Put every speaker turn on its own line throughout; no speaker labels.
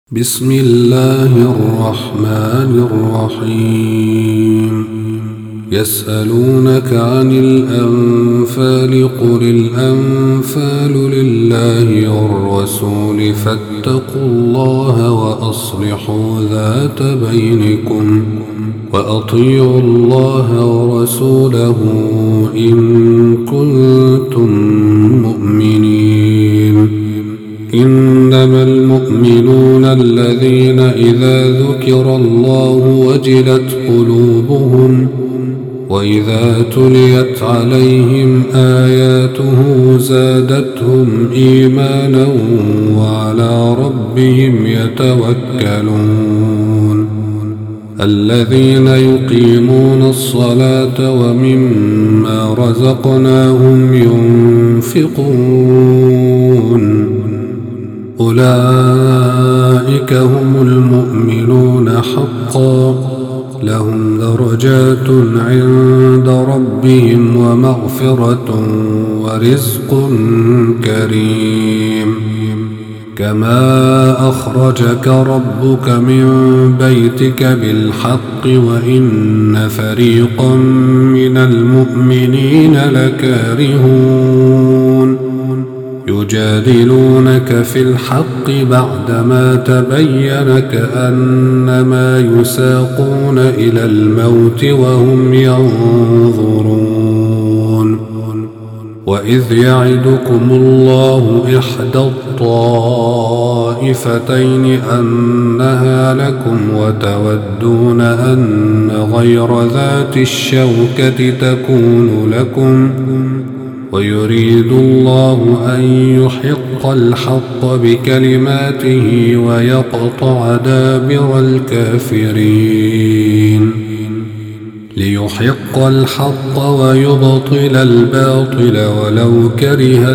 بسم الله الرحمن الرحيم. يسألونك عن الأنفال قل الأنفال لله والرسول فاتقوا الله وأصلحوا ذات بينكم وأطيعوا الله ورسوله إن كنتم مؤمنين. إنما المؤمنون الذين إذا ذكر الله وجلت قلوبهم وإذا تليت عليهم آياته زادتهم إيمانا وعلى ربهم يتوكلون. الذين يقيمون الصلاة ومما رزقناهم ينفقون أولئك هم المؤمنون حقا لهم درجات عند ربهم ومغفرة ورزق كريم. كما أخرجك ربك من بيتك بالحق وإن فريقا من المؤمنين لكارهون يجادلونك في الحق بعدما تبين كأنما يساقون إلى الموت وهم ينظرون. وإذ يعدكم الله إحدى الطائفتين أنها لكم وتودون أن غير ذات الشوكة تكون لكم ويريد الله أن يحق الحق بكلماته ويقطع دابر الكافرين. ليحق الحق ويبطل الباطل ولو كره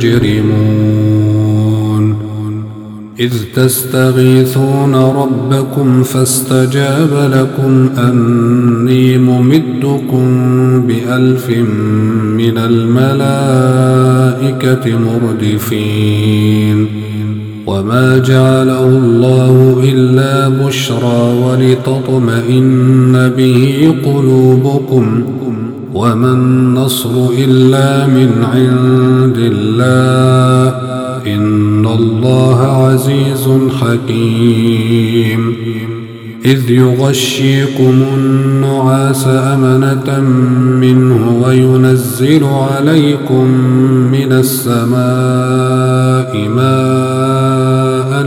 المجرمون. إذ تستغيثون ربكم فاستجاب لكم أني ممدكم ب1000 من الملائكة مردفين. وما جعله الله إلا بشرى ولتطمئن به قلوبكم وما النصر إلا من عند الله إن الله عزيز حكيم. إذ يغشيكم النعاس أمنة منه وينزل عليكم من السماء ماء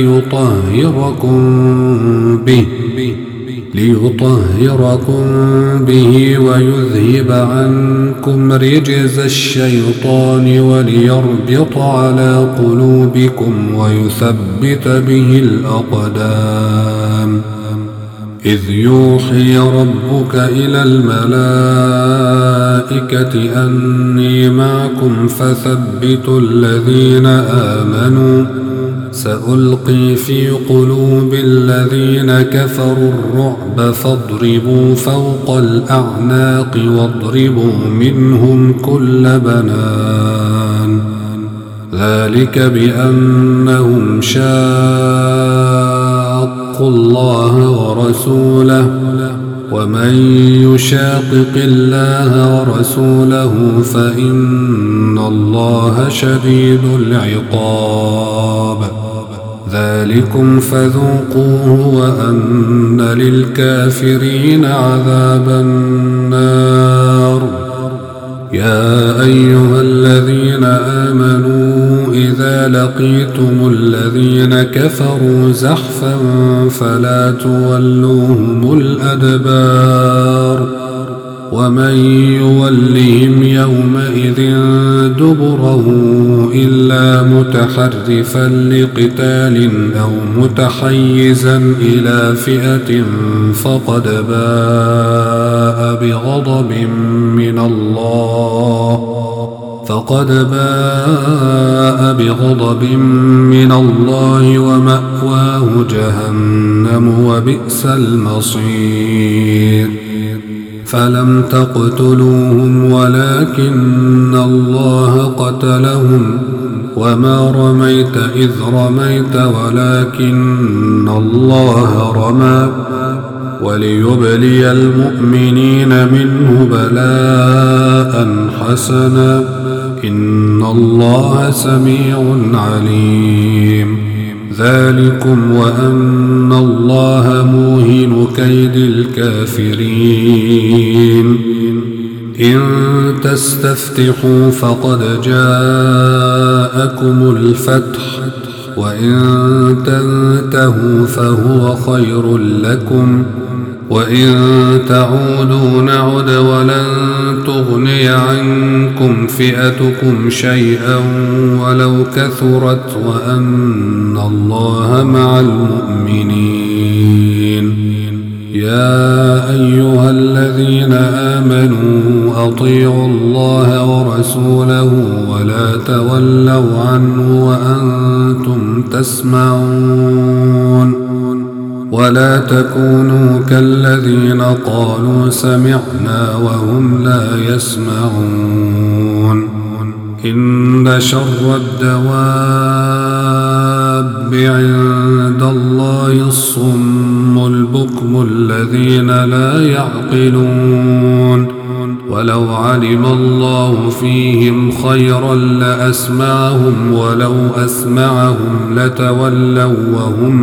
ليطهركم به ويذهب عنكم رجز الشيطان وليربط على قلوبكم ويثبت به الأقدام. إذ يوحي ربك إلى الملائكة أني معكم فثبتوا الذين آمنوا سألقي في قلوب الذين كفروا الرعب فاضربوا فوق الأعناق واضربوا منهم كل بنان. ذلك بأنهم شاقوا الله ورسوله ومن يشاقق الله ورسوله فإن الله شديد العقاب. ذلكم فذوقوه وأن للكافرين عذاب النار. يا أيها الذين آمنوا إذا لقيتم الذين كفروا زحفا فلا تولوهم الأدبار ومن يولهم يومئذ دبره إلا متحرفا لقتال أو متحيزا إلى فئة فقد باء بغضب من الله ومأواه جهنم وبئس المصير. فلم تقتلوهم ولكن الله قتلهم وما رميت إذ رميت ولكن الله رمى وليبلي المؤمنين منه بلاء حسنا إن الله سميع عليم ذلكم وأن الله موهن كيد الكافرين إن تستفتحوا فقد جاءكم الفتح وإن تنتهوا فهو خير لكم وإن تعودوا نعد ولن تغني عنكم فئتكم شيئا ولو كثرت وأن الله مع المؤمنين يا أيها الذين آمنوا أطيعوا الله ورسوله ولا تولوا عنه وأنتم تسمعون ولا تكونوا كالذين قالوا سمعنا وهم لا يسمعون إن شر الدواب عند الله الصم البكم الذين لا يعقلون ولو علم الله فيهم خيرا لأسمعهم ولو أسمعهم لتولوا وهم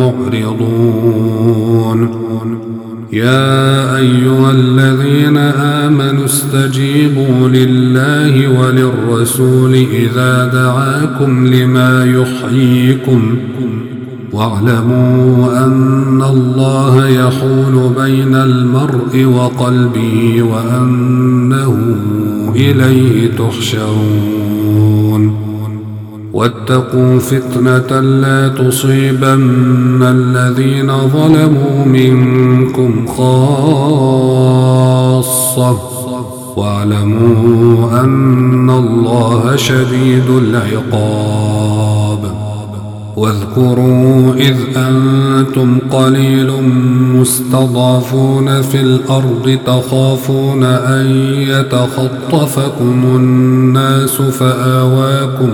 معرضون يا أيها الذين آمنوا استجيبوا لله وللرسول إذا دعاكم لما يحييكم واعلموا أن الله يحول بين المرء وقلبه وأنه إليه تحشرون واتقوا فتنة لا تصيبن الذين ظلموا منكم خاصة واعلموا أن الله شديد العقاب واذكروا إذ أنتم قليل مستضعفون في الأرض تخافون أن يتخطفكم الناس فآواكم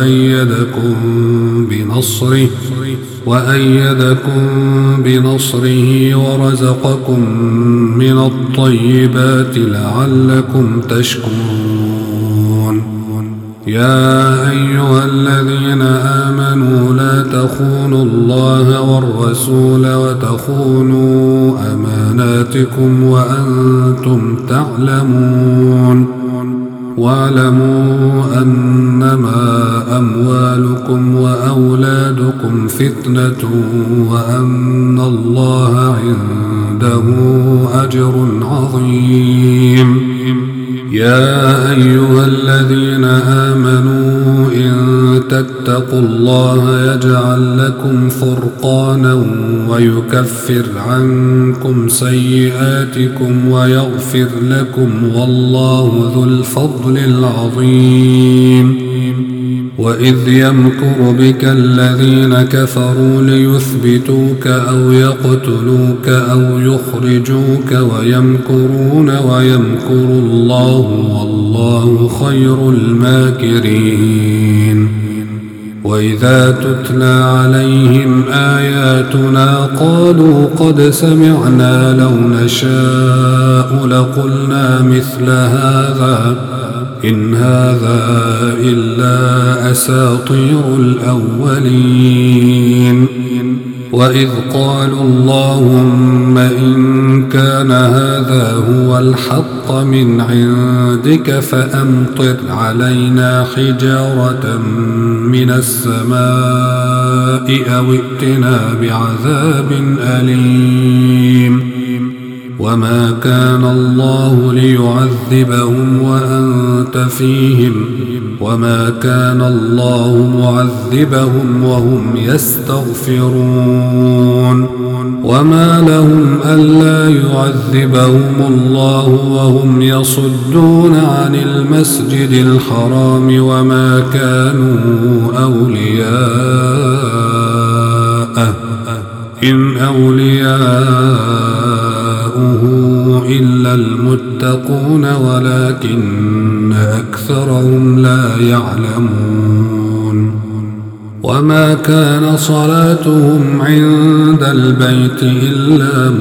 وأيدكم بنصره ورزقكم من الطيبات لعلكم تشكرون يا أيها الذين آمنوا لا تخونوا الله والرسول وتخونوا أماناتكم وأنتم تعلمون واعلموا أنما أموالكم وأولادكم فتنة وأن الله عنده أجر عظيم يا أيها الذين آمنوا إن تتقوا الله يجعل لكم فرقانا ويكفر عنكم سيئاتكم ويغفر لكم والله ذو الفضل العظيم وإذ يمكر بك الذين كفروا ليثبتوك أو يقتلوك أو يخرجوك ويمكرون ويمكر الله والله خير الماكرين وإذا تتلى عليهم آياتنا قالوا قد سمعنا لو نشاء لقلنا مثل هذا إن هذا إلا أساطير الأولين وإذ قالوا اللهم إن كان هذا هو الحق من عندك فأمطر علينا حجارة من السماء أو ائتنا بعذاب أليم وما كان الله ليعذبهم وأنت فيهم وما كان الله معذبهم وهم يستغفرون وما لهم ألا يعذبهم الله وهم يصدون عن المسجد الحرام وما كانوا أولياءه إن أولياؤه إلا المتقون ولكن أكثرهم لا يعلمون وما كان صلاتهم عند البيت إلا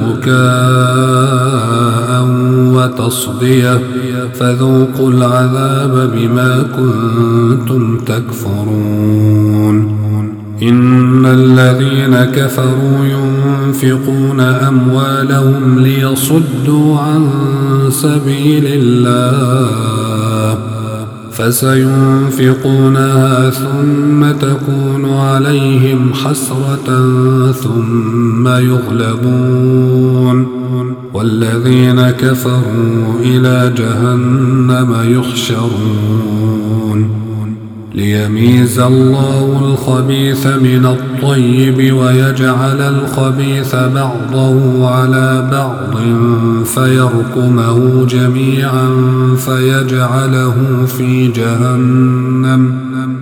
مكاء وتصدية فذوقوا العذاب بما كنتم تكفرون إن الذين كفروا ينفقون أموالهم ليصدوا عن سبيل الله فسينفقونها ثم تكون عليهم حسرة ثم يغلبون والذين كفروا إلى جهنم يحشرون ليميز الله الخبيث من الطيب ويجعل الخبيث بعضه على بعض فيركمه جميعا فيجعله في جهنم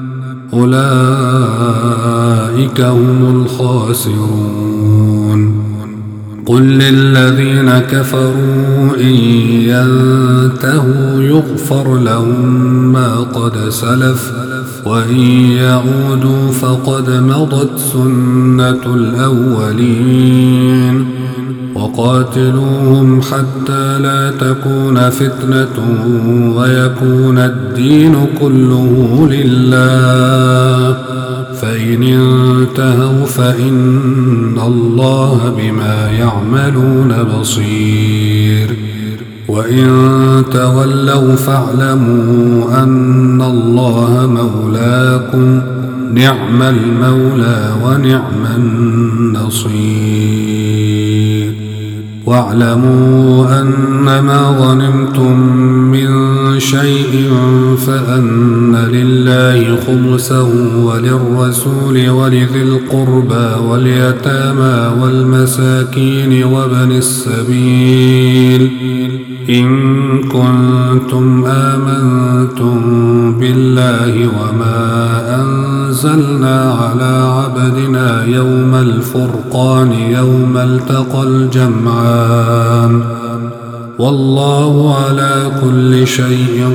أولئك هم الخاسرون قل للذين كفروا إن ينتهوا يغفر لهم ما قد سلف وإن يعودوا فقد مضت سنة الأولين وقاتلوهم حتى لا تكون فتنة ويكون الدين كله لله فإن انتهوا فإن الله بما يعملون بصير وإن تولوا فاعلموا أن الله مولاكم نعم المولى ونعم النصير واعلموا أنما غنمتم من شيء فأن لله خمسه وللرسول ولذي القربى واليتامى والمساكين وابن السبيل إن كنتم آمنتم بالله وما أنزلنا على عبدنا يوم الفرقان يوم التقى الجمعان والله على كل شيء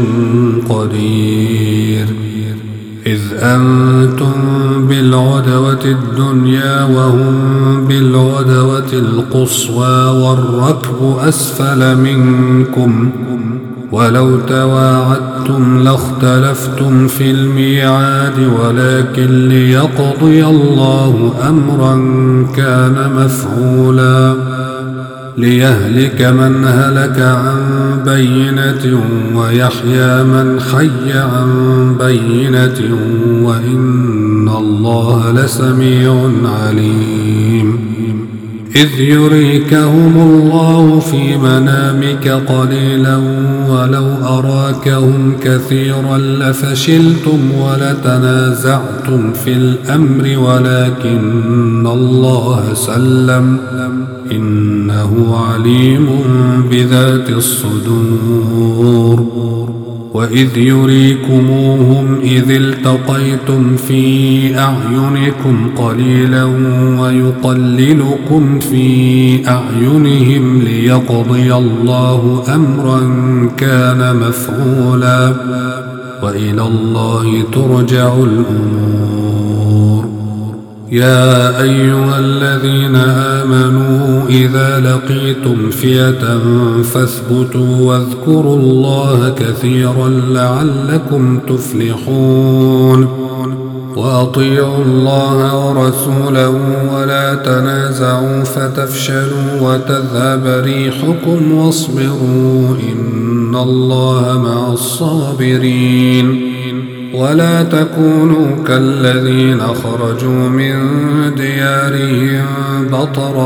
قدير إذ أنتم بالعدوة الدنيا وهم بالعدوة القصوى والركب أسفل منكم ولو تواعدتم لاختلفتم في الميعاد ولكن ليقضي الله أمرا كان مفعولا ليهلك من هلك عن بينة ويحيى من حي عن بينة وإن الله لسميع عليم إذ يريكهم الله في منامك قليلا ولو أراكهم كثيرا لفشلتم ولتنازعتم في الأمر ولكن الله سلم إنه عليم بذات الصدور وإذ يريكموهم إذ التقيتم في أعينكم قليلا ويقللكم في أعينهم ليقضي الله أمرا كان مفعولا وإلى الله ترجع الأمور يا أيها الذين آمنوا إذا لقيتم فئة فاثبتوا واذكروا الله كثيرا لعلكم تفلحون وأطيعوا الله ورسوله ولا تنازعوا فتفشلوا وتذهب ريحكم واصبروا إن الله مع الصابرين ولا تكونوا كالذين خرجوا من ديارهم بطرا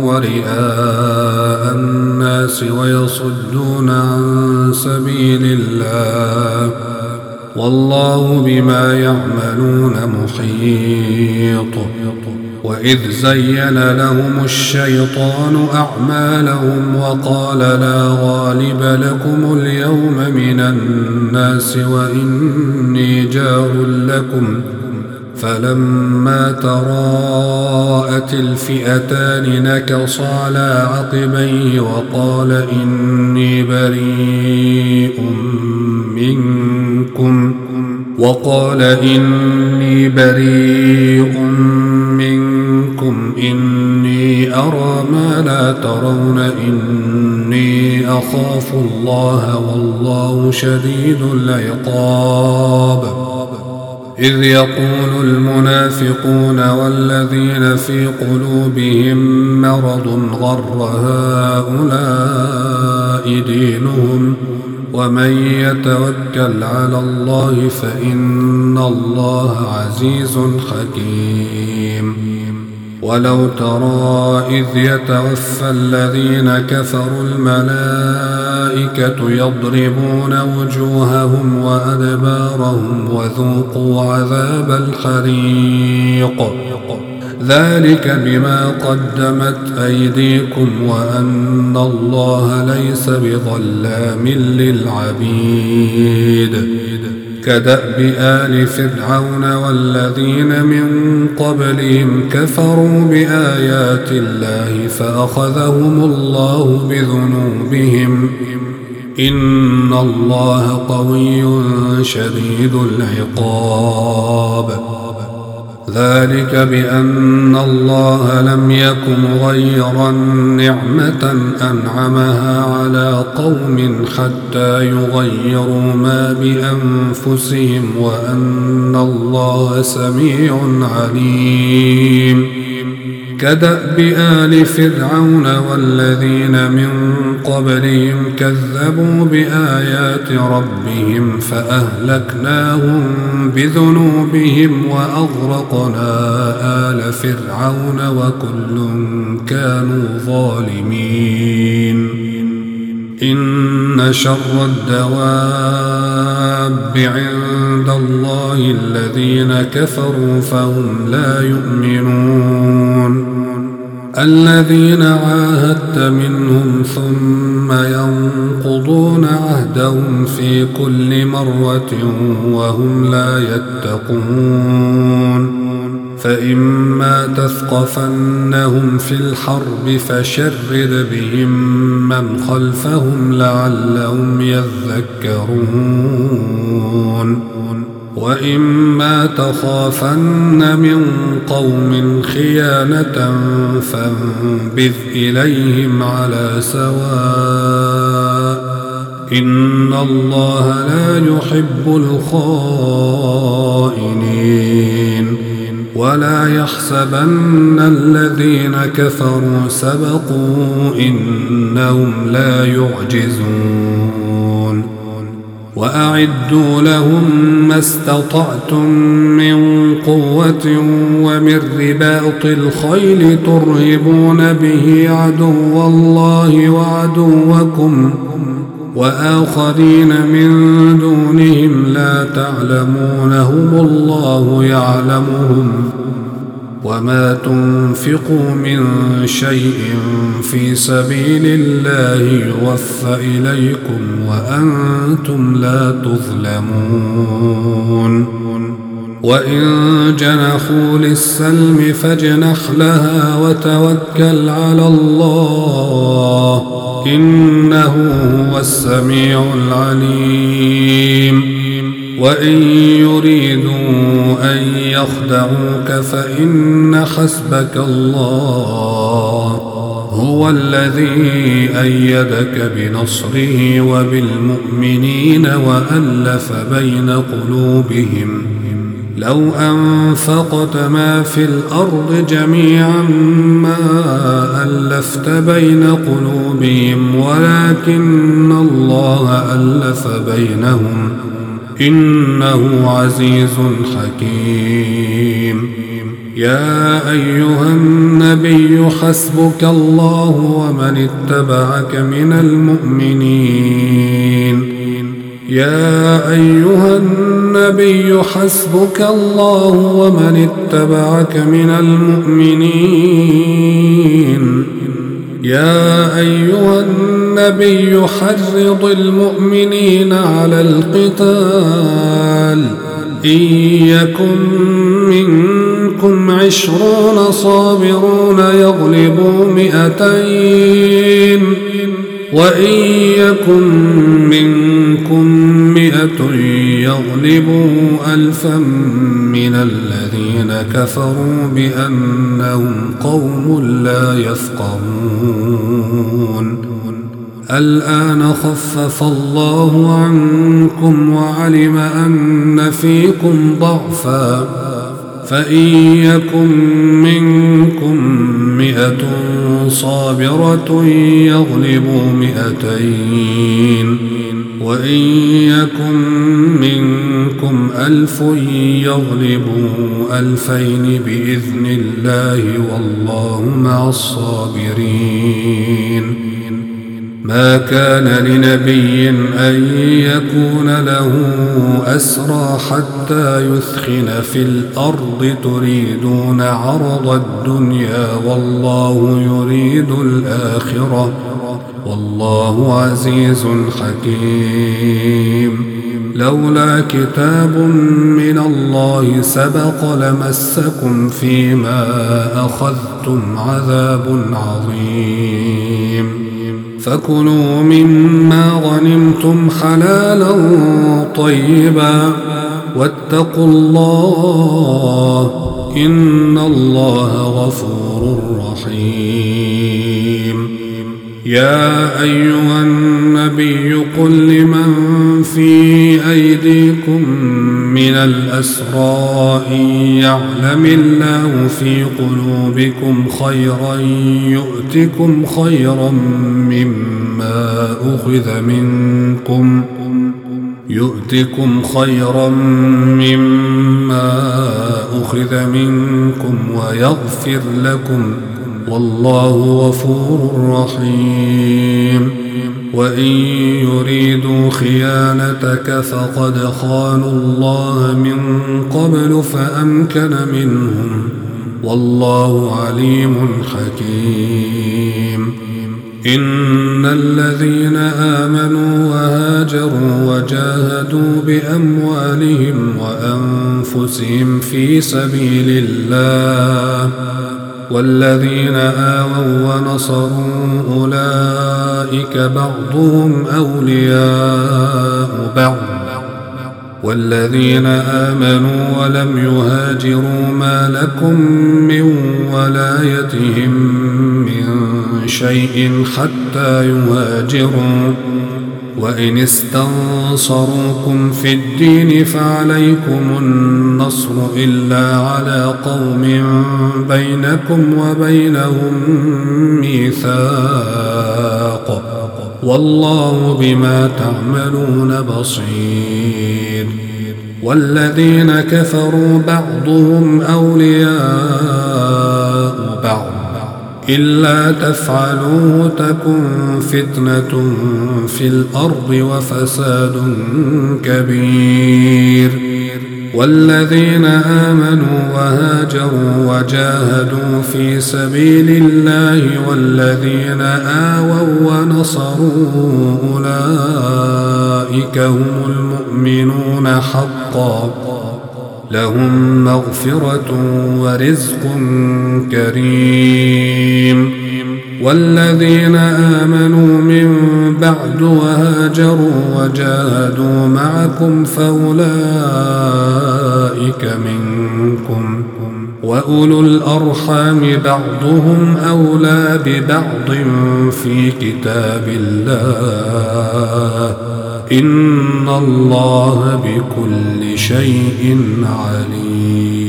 ورئاء الناس ويصدون عن سبيل الله والله بما يعملون محيط وإذ زين لهم الشيطان أعمالهم وقال لا غالب لكم اليوم من الناس وإني جار لكم فلما تراءت الفئتان نكص على عقبيه وقال إني بريء منكم إني أرى ما لا ترون إني أخاف الله والله شديد العقاب. إذ يقول المنافقون والذين في قلوبهم مرض غر هؤلاء دينهم ومن يتوكل على الله فإن الله عزيز حكيم. ولو ترى إذ يتوفى الذين كفروا الملائكة يضربون وجوههم وأدبارهم وذوقوا عذاب الحريق ذلك بما قدمت أيديكم وأن الله ليس بظلام للعبيد. كدأب آل فرعون والذين من قبلهم كفروا بآيات الله فأخذهم الله بذنوبهم إن الله قوي شديد العقاب. ذلك بأن الله لم يكن مغيرا نعمة أنعمها على قوم حتى يغيروا ما بأنفسهم وأن الله سميع عليم. كدأب آل فرعون والذين من قبلهم كذبوا بآيات ربهم فأهلكناهم بذنوبهم وأغرقنا آل فرعون وكل كانوا ظالمين. إن شر الدواب عند الله الذين كفروا فهم لا يؤمنون. الذين عاهدت منهم ثم ينقضون عهدهم في كل مرة وهم لا يتقون. فإما تثقفنهم في الحرب فشرد بهم من خلفهم لعلهم يذكرون. وإما تخافن من قوم خيانة فانبذ إليهم على سواء إن الله لا يحب الخائنين. ولا يحسبن الذين كفروا سبقوا إنهم لا يعجزون. وأعدوا لهم ما استطعتم من قوة ومن رباط الخيل ترهبون به عدو الله وعدوكم وآخرين من دونهم لا تعلمونهم الله يعلمهم وما تنفقوا من شيء في سبيل الله يوفى إليكم وأنتم لا تظلمون. وإن جنحوا للسلم فاجنح لها وتوكل على الله إنه هو السميع العليم. وإن يريدوا أن يخدعوك فإن حسبك الله هو الذي أيدك بنصره وبالمؤمنين وألف بين قلوبهم لو أنفقت ما في الأرض جميعا ما ألفت بين قلوبهم ولكن الله ألف بينهم إنه عزيز حكيم. يا أيها النبي حسبك الله ومن اتبعك من المؤمنين. يا أيها النبي حسبك الله ومن اتبعك من المؤمنين. يا أيها النبي حرض المؤمنين على القتال إن يكن منكم 20 صابرون يغلبوا 200 وإن يكن منكم 100 يغلبوا 1000 من الذين كفروا بأنهم قوم لا يفقهون الآن خفف الله عنكم وعلم أن فيكم ضعفا فإن يكن منكم 100 صابرة يغلبوا 200 وإن يكن منكم 1000 يغلبوا 2000 بإذن الله والله مع الصابرين ما كان لنبي أن يكون له أسرى حتى يثخن في الأرض تريدون عرض الدنيا والله يريد الآخرة والله عزيز حكيم لولا كتاب من الله سبق لمسكم فيما أخذتم عذاب عظيم فكلوا مما غنمتم حلالا طيبا واتقوا الله إن الله غفور رحيم يا أيها النبي قل لمن في أيديكم من الأسرى إن يعلم الله في قلوبكم خيرا يؤتكم خيرا مما أخذ منكم ويغفر لكم والله غفور رحيم وإن يريدوا خيانتك فقد خانوا الله من قبل فأمكن منهم والله عليم حكيم إن الذين آمنوا وهاجروا وجاهدوا بأموالهم وأنفسهم في سبيل الله والذين آووا ونصروا أولئك بعضهم أولياء بعض والذين آمنوا ولم يهاجروا ما لكم من ولايتهم من شيء حتى يهاجروا وإن استنصروكم في الدين فعليكم النصر إلا على قوم بينكم وبينهم ميثاق والله بما تعملون بصير والذين كفروا بعضهم أولياء بعض إلا تفعلوه تكن فتنة في الأرض وفساد كبير والذين آمنوا وهاجروا وجاهدوا في سبيل الله والذين آووا ونصروا أولئك هم المؤمنون حقا لهم مغفرة ورزق كريم والذين آمنوا من بعد وهاجروا وجاهدوا معكم فأولئك منكم وأولو الأرحام بعضهم أولى ببعض في كتاب الله إن الله بكل شيء عليم.